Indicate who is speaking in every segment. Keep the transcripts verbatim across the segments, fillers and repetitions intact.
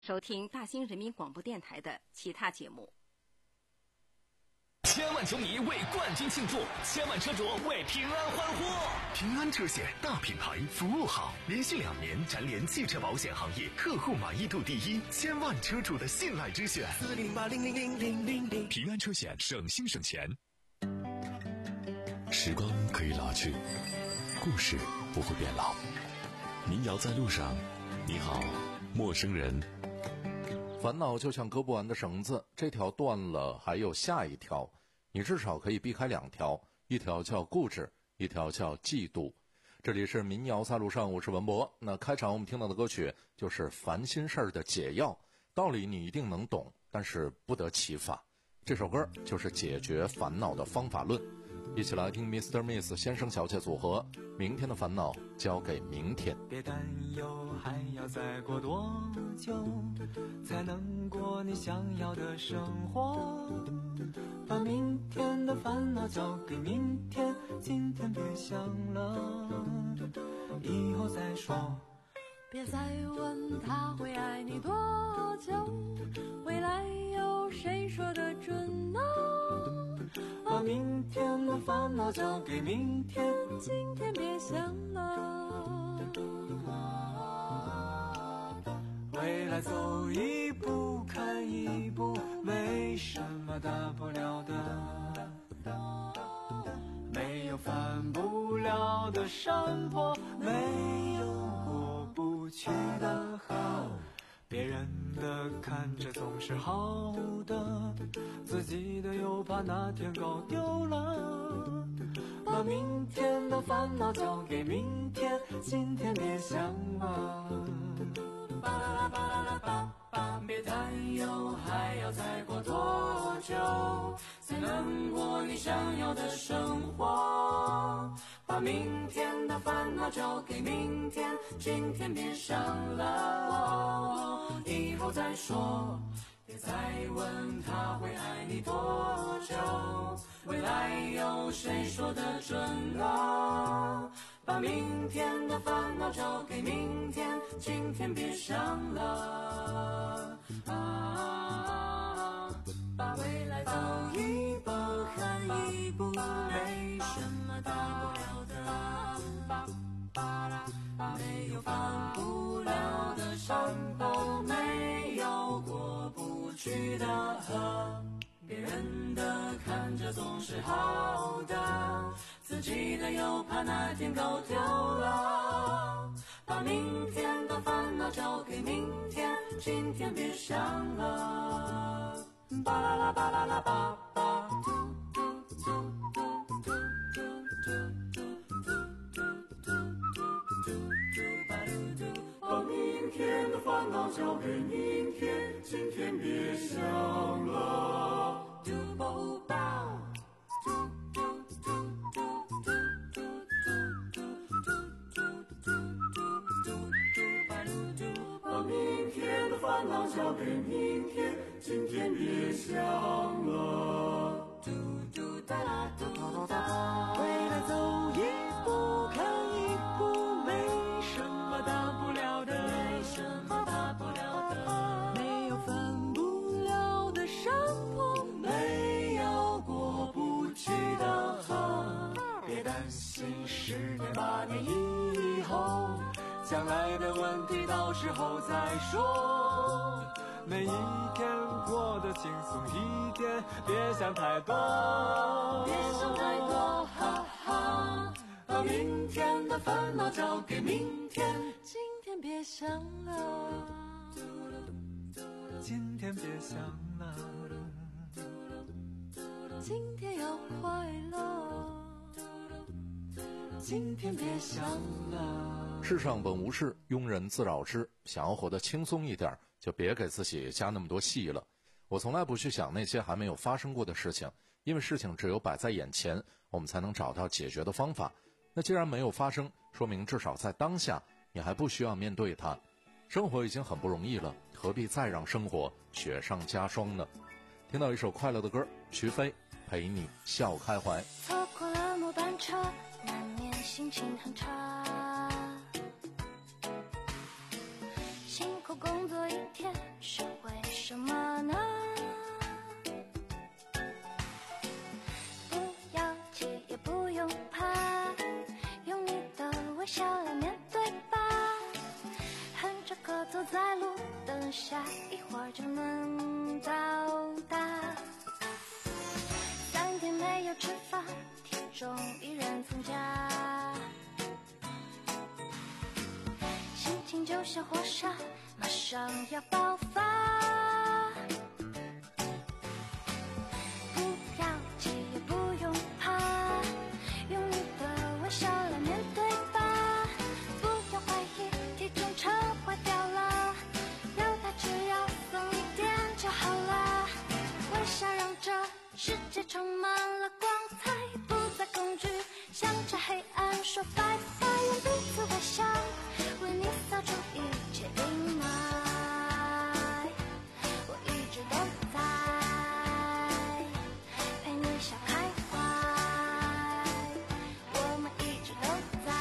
Speaker 1: 收听大兴人民广播电台的其他节目。
Speaker 2: 千万球迷为冠军庆祝，千万车主为平安欢呼。
Speaker 3: 平安车险大品牌，服务好，连续两年蝉联汽车保险行业客户满意度第一，千万车主的信赖之选。
Speaker 4: 四零八零零零零零零，
Speaker 3: 平安车险，省心省钱。时光可以老去，故事不会变老。民谣在路上，你好，陌生人。
Speaker 5: 烦恼就像割不完的绳子，这条断了还有下一条，你至少可以避开两条，一条叫固执，一条叫嫉妒。这里是民谣在路上，我是文博。那开场我们听到的歌曲就是烦心事儿的解药，道理你一定能懂，但是不得其法。这首歌就是解决烦恼的方法论。一起来听 Mister Miss 先生小姐组合，明天的烦恼交给明天。
Speaker 4: 别担忧，还要再过多久才能过你想要的生活，把明天的烦恼交给明天，今天别想了，以后再说。
Speaker 6: 别再问他会爱你多久，未来有谁说得准呢？
Speaker 4: 把明天的烦恼交给明天，
Speaker 6: 今天别想了，
Speaker 4: 未来走一步看一步，没什么大不了的，没有翻不了的山坡，没有过不去的河，别人的看着总是好的，自己的又怕哪天搞丢了，把明天的烦恼交给明天，今天别想了，巴啦啦巴啦啦巴巴，别担忧，还要再过多久才能过你想要的生活，把明天的烦恼交给明天，今天别想了，以后再说。别再问他会爱你多久，未来有谁说得准呢？把明天的烦恼交给明天，今天别想了，啊，把未来走一步看一步，没什么大不了的，没有翻不了的山坡，没有过不去的河，别人的看着总是好的，自己的又怕哪天搞丢了，把明天的烦恼交给明天，今天别想了，巴啦啦巴啦啦巴巴，把明天的烦恼交给明天，今天别想了。把明天的烦恼交给明天，今天别想了。未来走一步看一步，没什么大不了的，没什么大不了的，没有翻不了的山坡，没有过不去的河，别担心十年八年以后，将来的问题到时候再说，每一天过得轻松一点，别想太多，别想太多，哈哈，把明天的烦恼交给明天，
Speaker 6: 今天别想了，
Speaker 4: 今天别想了，
Speaker 6: 今天要快乐，
Speaker 4: 今天别想了。
Speaker 5: 世上本无事，庸人自扰之。想要活得轻松一点，就别给自己加那么多戏了。我从来不去想那些还没有发生过的事情，因为事情只有摆在眼前，我们才能找到解决的方法。那既然没有发生，说明至少在当下，你还不需要面对它。生活已经很不容易了，何必再让生活雪上加霜呢？听到一首快乐的歌，徐飞陪你笑开怀。
Speaker 7: 错过了末班车，难免心情很差，辛苦工作一天， 等下一会儿就能到达。三天没有吃饭，体重依然增加，心情就像火山，马上要爆发。不要急也不用怕，用你的微笑来面对吧。不要怀疑体重秤坏掉了，要它只要松一点就好了。微笑让这世界充满了光彩，不再恐惧，向着黑暗说拜拜。用彼此微笑为你扫除一切阴霾，我一直都在陪你笑开怀，我们一直都在。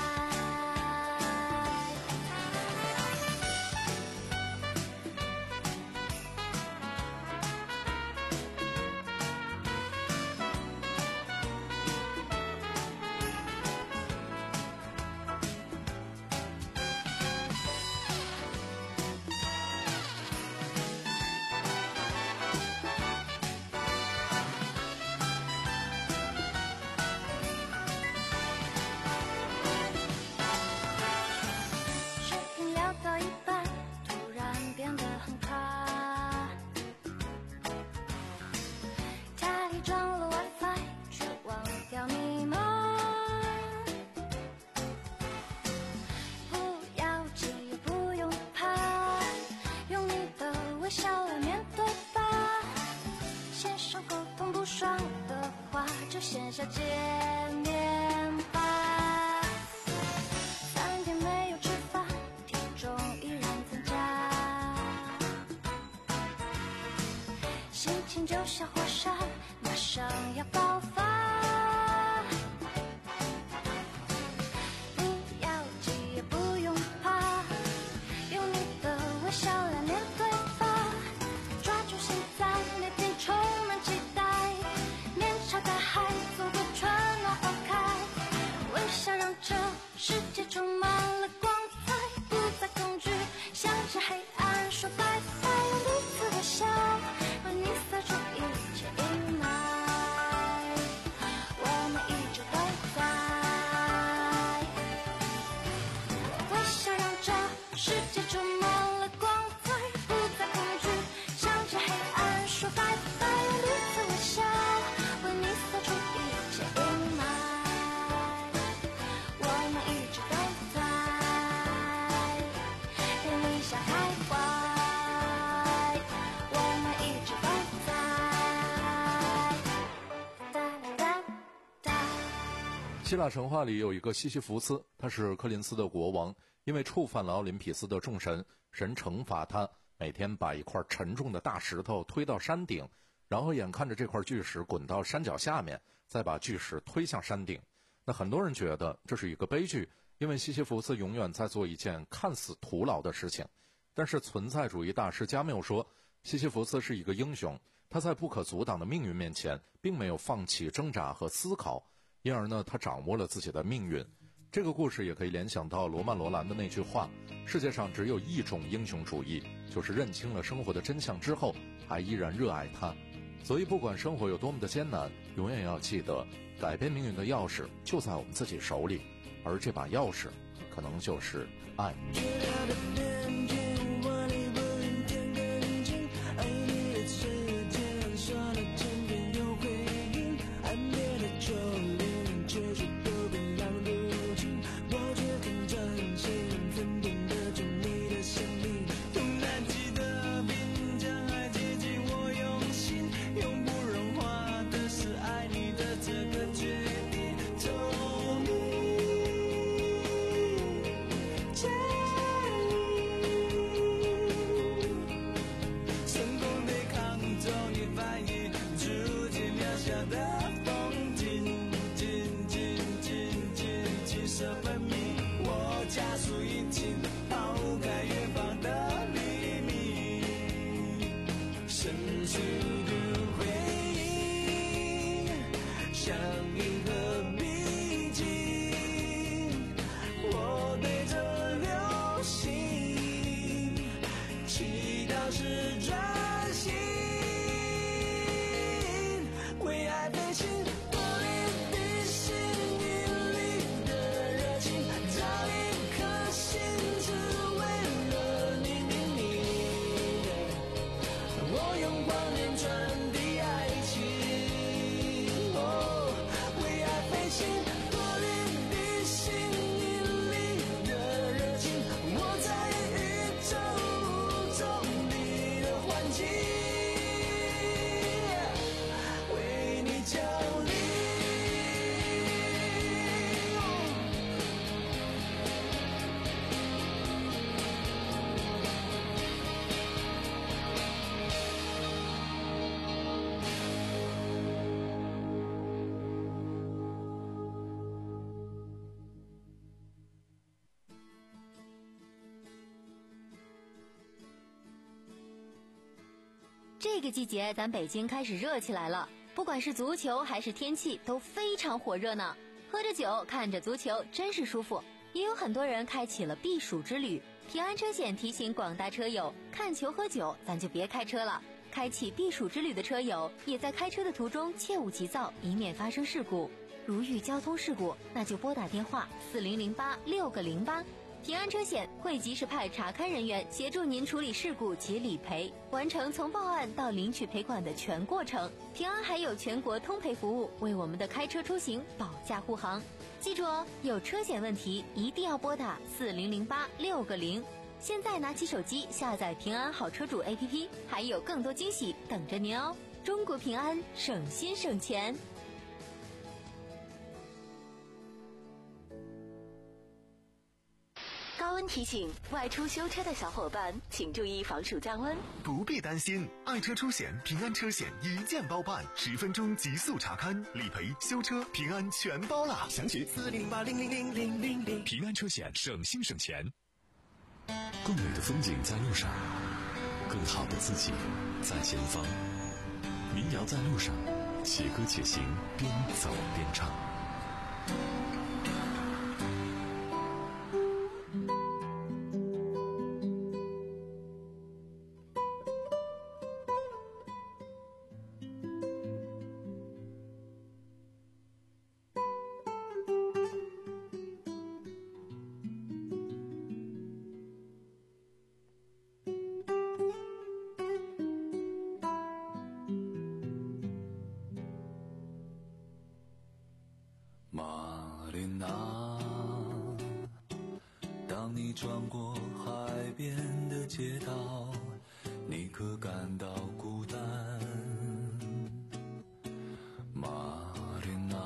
Speaker 7: 视频聊到一半，突然变得很卡，家里装了 WiFi， 却忘掉密码。不要急也不用怕，用你的微笑来面对吧。线上沟通不爽的话，就线下见面吧。三天没有吃饭，体重依然增加，心情就像火山，马上要爆发。不要急也不用怕，用你的微笑来面对吧。抓住现在，每天充满期待，面朝大海，走过春暖花开。微笑让这世界充满了光彩，不再恐惧，向着黑暗说拜拜。用彼此微笑为你扫除一切阴霾，我们一直都在。微笑让这世界充满了光彩，不再恐惧，向着黑暗说拜拜。用彼此微笑为你扫除一切阴霾，我们一直都在陪你笑开怀，我们一直都在。哒哒哒。
Speaker 5: 希腊神话里有一个西西弗斯，他是柯林斯的国王，因为触犯了奥林匹斯的众神，神惩罚他，每天把一块沉重的大石头推到山顶，然后眼看着这块巨石滚到山脚下面，再把巨石推向山顶。那很多人觉得这是一个悲剧，因为西西弗斯永远在做一件看似徒劳的事情。但是存在主义大师加缪说，西西弗斯是一个英雄，他在不可阻挡的命运面前，并没有放弃挣扎和思考，因而呢，他掌握了自己的命运。这个故事也可以联想到罗曼·罗兰的那句话：世界上只有一种英雄主义，就是认清了生活的真相之后，还依然热爱它。所以不管生活有多么的艰难，永远要记得，改变命运的钥匙就在我们自己手里，而这把钥匙可能就是爱。
Speaker 4: 我对着流星祈表示专心，为爱飞行，多年的心引力的热情，找一颗心只为了你你你，我用光年传递爱情，哦，为爱飞行，多年的心引力的热情，我在宇宙中你的环境，为你降临。
Speaker 8: 这个季节咱北京开始热起来了，不管是足球还是天气都非常火热呢。喝着酒看着足球真是舒服。也有很多人开启了避暑之旅。平安车险提醒广大车友，看球喝酒咱就别开车了。开启避暑之旅的车友也在开车的途中切勿急躁，以免发生事故。如遇交通事故，那就拨打电话四零零八六个零八。平安车险会及时派查勘人员协助您处理事故及理赔，完成从报案到领取赔款的全过程。平安还有全国通赔服务，为我们的开车出行保驾护航。记住哦，有车险问题一定要拨打四零零八六个零。现在拿起手机下载平安好车主 A P P， 还有更多惊喜等着您哦！中国平安，省心省钱。
Speaker 1: 高温提醒，外出修车的小伙伴请注意防暑降温。
Speaker 3: 不必担心，爱车出险平安车险一键包办，十分钟极速查勘、理赔、修车，平安全包了。详询四零八零零零零零零。
Speaker 2: 平安车险，省心省钱。
Speaker 9: 更美的风景在路上，更好的自己在前方。民谣在路上，且歌且行，边走边唱。
Speaker 4: 玛莲娜，当你穿过海边的街道，你可感到孤单？玛莲娜，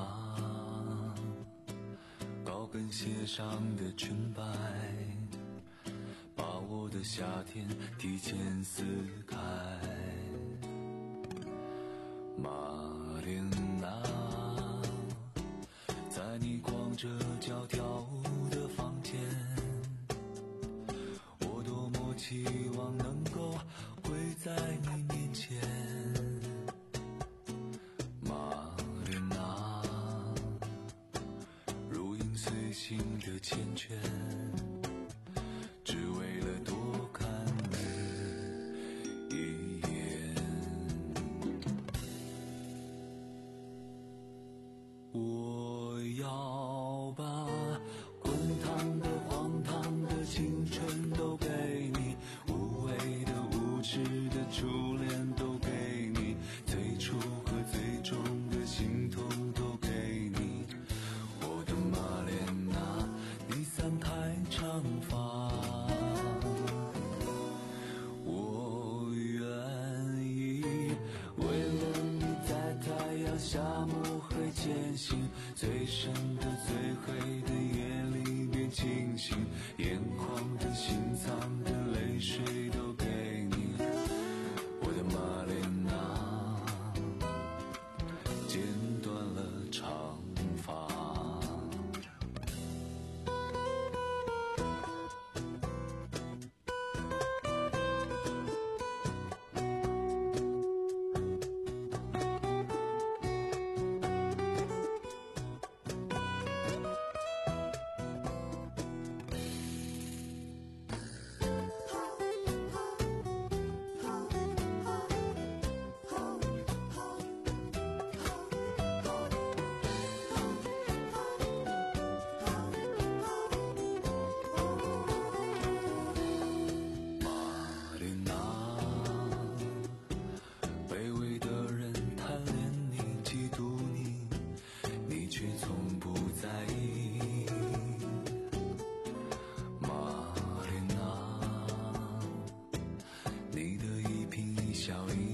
Speaker 4: 高跟鞋上的裙摆，把我的夏天提前撕开。玛莲娜，在你光着脚跳舞的房间，我多么期望能够跪在你面前。玛莲娜，如影随形的缱绻，只为了多看你一眼。我要把滚烫的荒唐的青春都给你，无谓的无知的初恋都给你，最初和最终的心痛都给你。我的玛莲娜，你散开长发，我愿意为了你在太阳下摸黑前行，最深的最黑的夜里边清醒，眼眶的心脏的泪水都给你。我的玛莲娜，剪断了长发。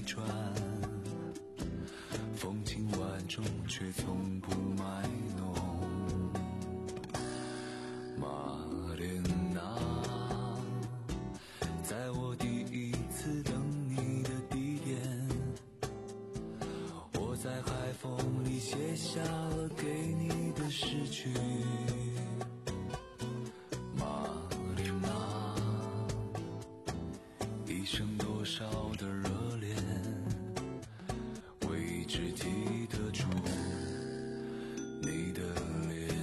Speaker 4: 转，风情万种却从不卖弄。玛莲娜，在我第一次等你的地点，我在海风里写下了给你的诗句。玛莲娜，一生多少的热恋，为只记得住你的脸。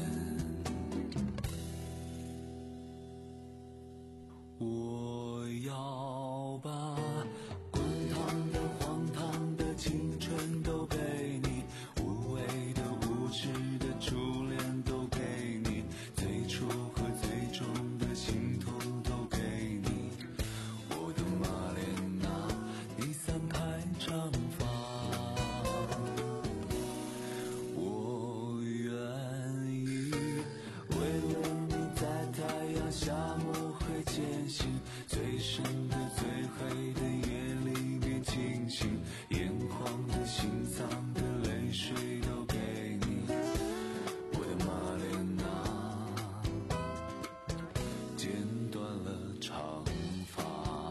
Speaker 4: 我要把滚烫的荒唐的青春都给你，无谓的无知的初恋都给你，最初和最终的心痛都给你。我的玛莲娜，你散开长发，我愿意为了你在太阳下摸黑前行，最深的最黑的夜里面清醒，眼眶的心脏的泪水都给你。我的玛莲娜，剪断了长发，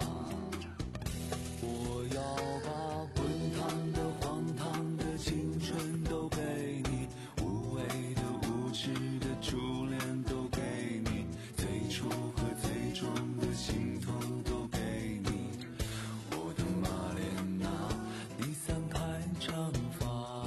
Speaker 4: 我要把滚烫的荒唐的青春都给你，无谓的无知的初恋都给你，最初和最终的心痛都给你。我的玛莲娜，你散开长发，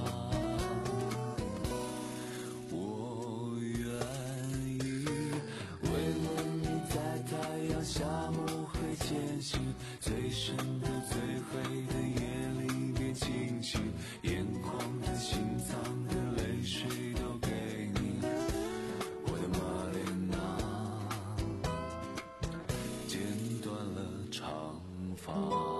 Speaker 4: 我愿意为了你在太阳下摸黑前行，最深的最黑的夜里面清醒，眼眶的心脏的泪水都给你。我的玛莲娜，剪断了长发。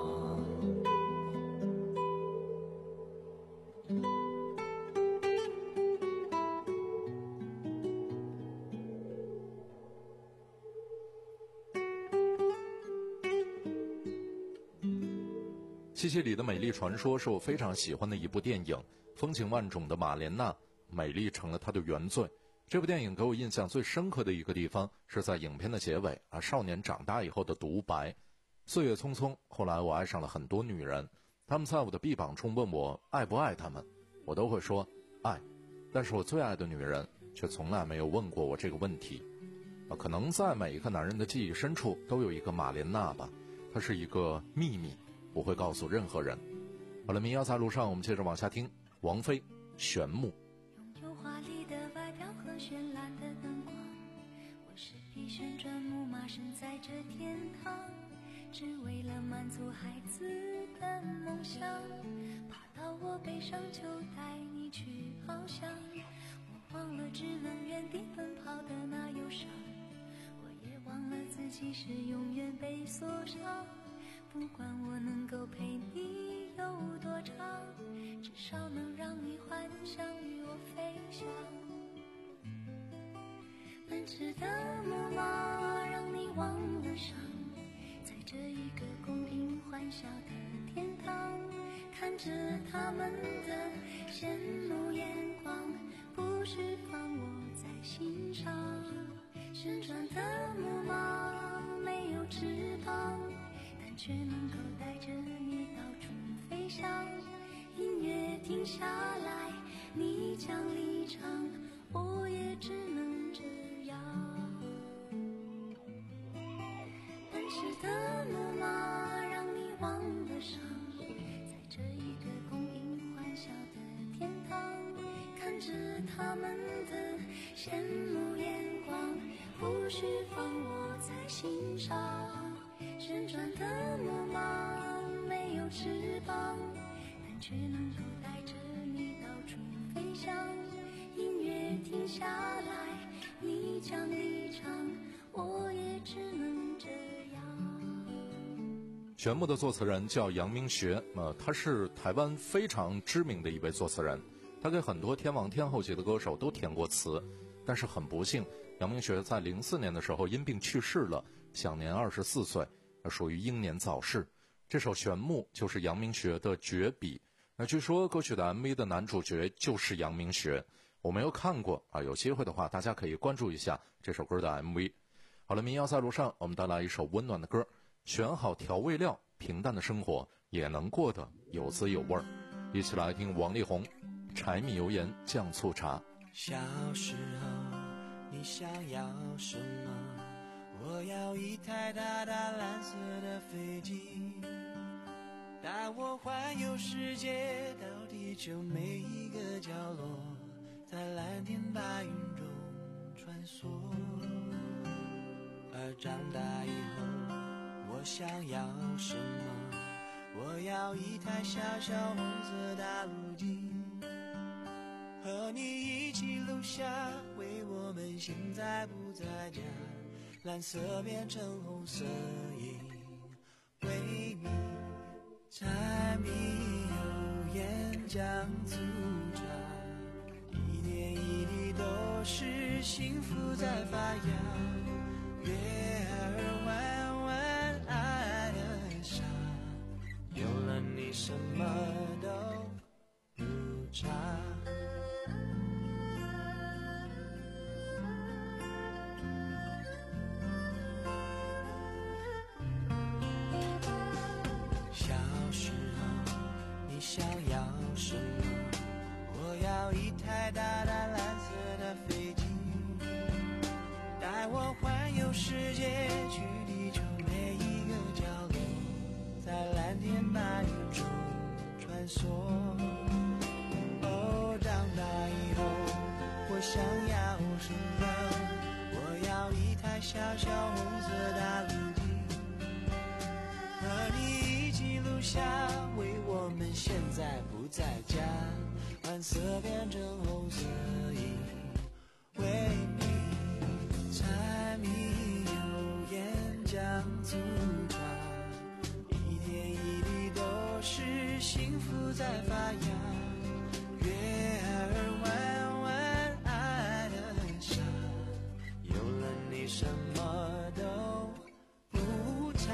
Speaker 5: 西西里的美丽传说是我非常喜欢的一部电影，风情万种的玛莲娜，美丽成了她的原罪。这部电影给我印象最深刻的一个地方是在影片的结尾啊，少年长大以后的独白。岁月匆匆，后来我爱上了很多女人，她们在我的臂膀中问我爱不爱她们，我都会说爱，但是我最爱的女人却从来没有问过我这个问题。啊，可能在每一个男人的记忆深处都有一个玛莲娜吧，她是一个秘密，不会告诉任何人。好了，民谣在路上，我们接着往下听王菲玄木。
Speaker 7: 拥有华丽的外表和绚烂的灯光，我是匹旋转木马，身在这天堂，只为了满足孩子的梦想，爬到我背上就带你去翱翔，我忘了只能原地奔跑的那忧伤，我也忘了自己是永远被锁上，不管我能够陪你有多长，至少能让你幻想与我飞翔。奔驰的木马让你忘了伤，在这一个公平欢笑的天堂，看着他们的羡慕眼光，不释放我在心上。旋转的木马没有翅膀，却能够带着你到处飞翔，音乐停下来，你将离场，我也只能这样。奔驰的木马让你忘了伤，在这一个公平欢笑的天堂，看着他们的羡慕眼光，不释放我在心上。旋转的木马没有翅膀，但却能够带着你到处飞翔，音乐停下来，你将离场，我也只能这样。
Speaker 5: 玄木的作词人叫杨明学，呃，他是台湾非常知名的一位作词人，他给很多天王天后级的歌手都填过词，但是很不幸，杨明学在零四年的时候因病去世了，享年二十四岁，属于英年早逝。 这首《玄牧》就是杨明学的绝笔。那据说歌曲的 M V 的男主角就是杨明学，我没有看过啊，有机会的话大家可以关注一下这首歌的 M V。 好了，民谣在路上，我们带来一首温暖的歌，选好调味料，平淡的生活也能过得有滋有味儿。一起来听王力宏《柴米油盐酱醋茶》。
Speaker 4: 小时候你想要什么？我要一台大大蓝色的飞机，带我环游世界，到地球每一个角落，在蓝天白云中穿梭。而长大以后我想要什么？我要一台小小红色大陆机，和你一起录下为我们现在不在家，蓝色变成红色因为你。柴米油盐酱醋茶，一点一滴都是幸福在发芽，月儿弯弯爱的傻，有了你什么都不差。小时候你想要什么？我要一台大大蓝色的飞机，带我环游世界，去地球每一个角落，在蓝天白云中穿梭。哦，长大以后我想要什么？我要一台小小红色大陆机，和你一起录下为我们现在不在家，蓝色变成红色因为你。柴米油盐酱醋茶，一点一滴都是幸福在发芽，月儿弯弯爱的傻，有了你什么都不差。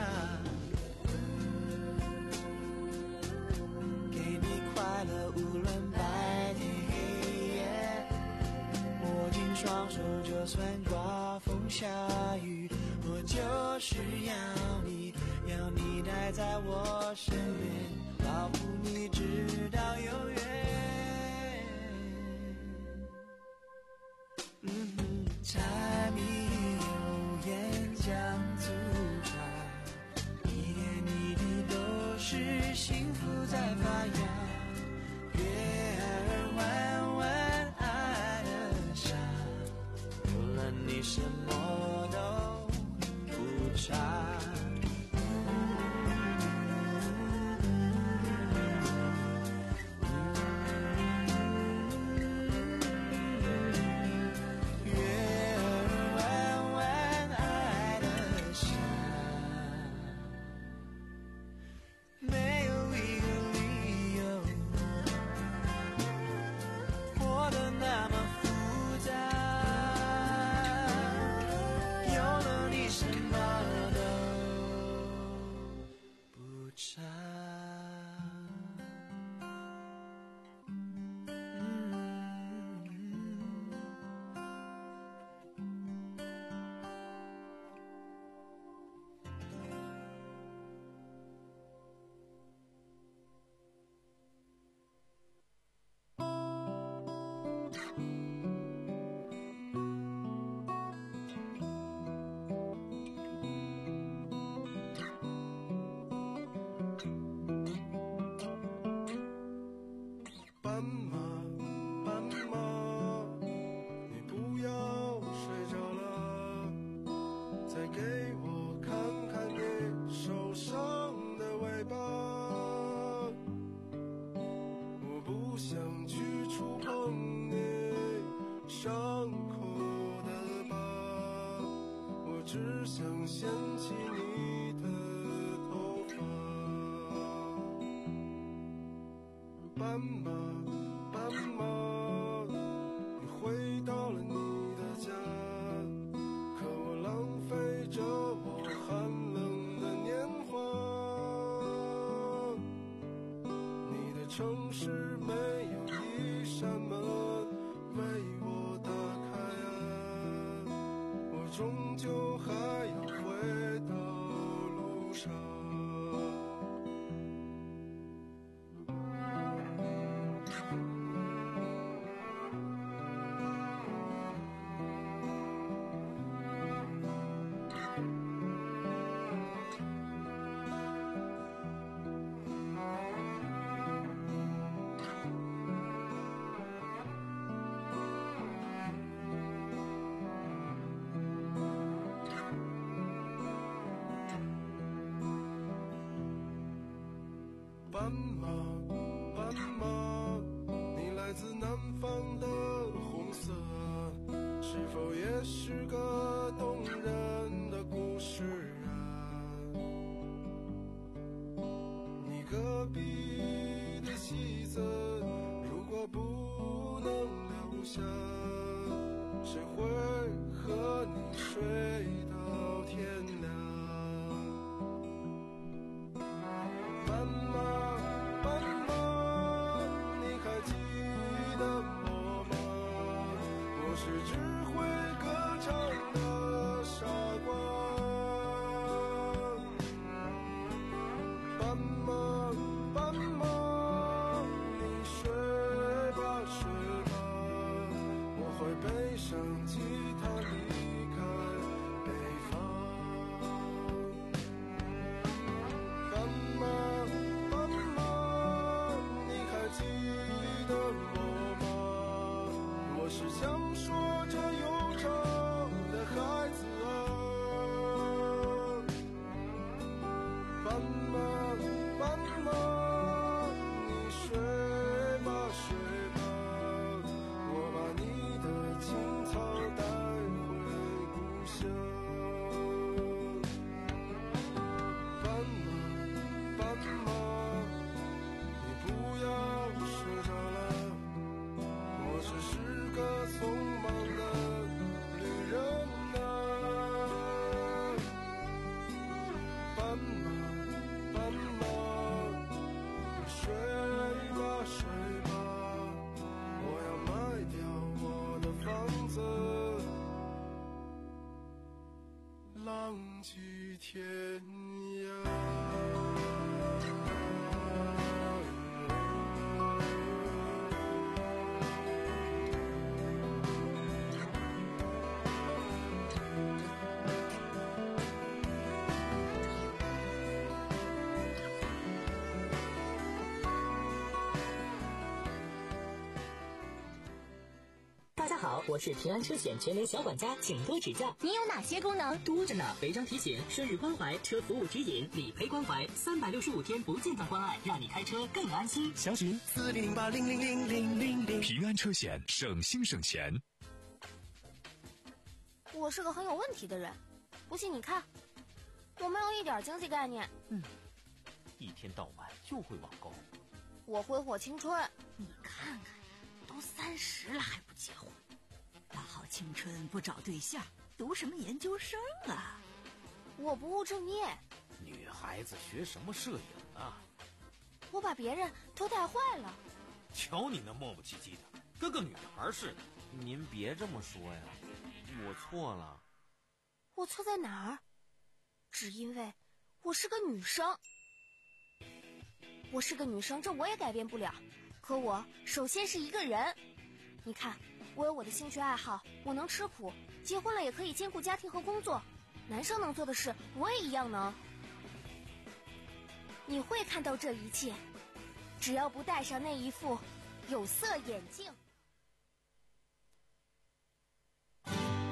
Speaker 4: 给你快乐无论白天黑夜，握紧双手就算刮风下雨，我就是要你，要你待在我身边，保护你直到永远。嗯哼，柴米油盐酱醋茶，一点一滴都是幸福在发芽，月儿弯弯爱的傻，有了你什么都不差。
Speaker 10: 斑马，斑马，你不要睡着了，再给我看看你受伤的尾巴。我不想去触碰你伤口的疤，我只想掀起你的头发。斑马，斑马，你回到了你的家，可我浪费着我寒冷的年华。 城市没有一扇门为我打开啊，我终究还要回到路上。斑马，斑马，你来自南方的红色，是否也是个动人的故事啊？你隔壁的戏子，如果不能留下，谁会和你睡到天亮？斑马。是只会歌唱的傻瓜，斑马，斑马，你睡吧睡吧，我会背上吉他离开北方。斑马，斑马，你还记得我吗？我是想说着忧愁的孩子啊，斑马，斑马，你睡吧睡吧，我把你的青草带回故乡。斑马，斑马，你不要睡着了，我只是个匆忙的旅人啊。斑马，斑马，你睡吧睡吧，我要卖掉我的房子，浪迹天涯。
Speaker 11: 大家好，我是平安车险全联小管家，请多指教。
Speaker 8: 你有哪些功能？
Speaker 11: 多着呢，违章提醒、顺日关怀、车服务指引、理赔关怀，三百六十五天不间断关爱，让你开车更安心。
Speaker 3: 详询四零零八零零零零零零。平安车险，省心省钱。
Speaker 7: 我是个很有问题的人，不信你看，我没有一点经济概念。
Speaker 2: 嗯，一天到晚就会网购。
Speaker 7: 我挥霍青春。
Speaker 12: 你看看，都三十了还不结婚，大好青春不找对象，读什么研究生啊？
Speaker 7: 我不务正业。
Speaker 2: 女孩子学什么摄影啊？
Speaker 7: 我把别人都带坏了。
Speaker 2: 瞧你那磨磨唧唧的，跟个女孩似的。
Speaker 13: 您别这么说呀，我错了。
Speaker 7: 我错在哪儿？只因为我是个女生。我是个女生，这我也改变不了。可我首先是一个人。你看，我有我的兴趣爱好，我能吃苦，结婚了也可以兼顾家庭和工作。男生能做的事，我也一样能。你会看到这一切，只要不戴上那一副有色眼镜。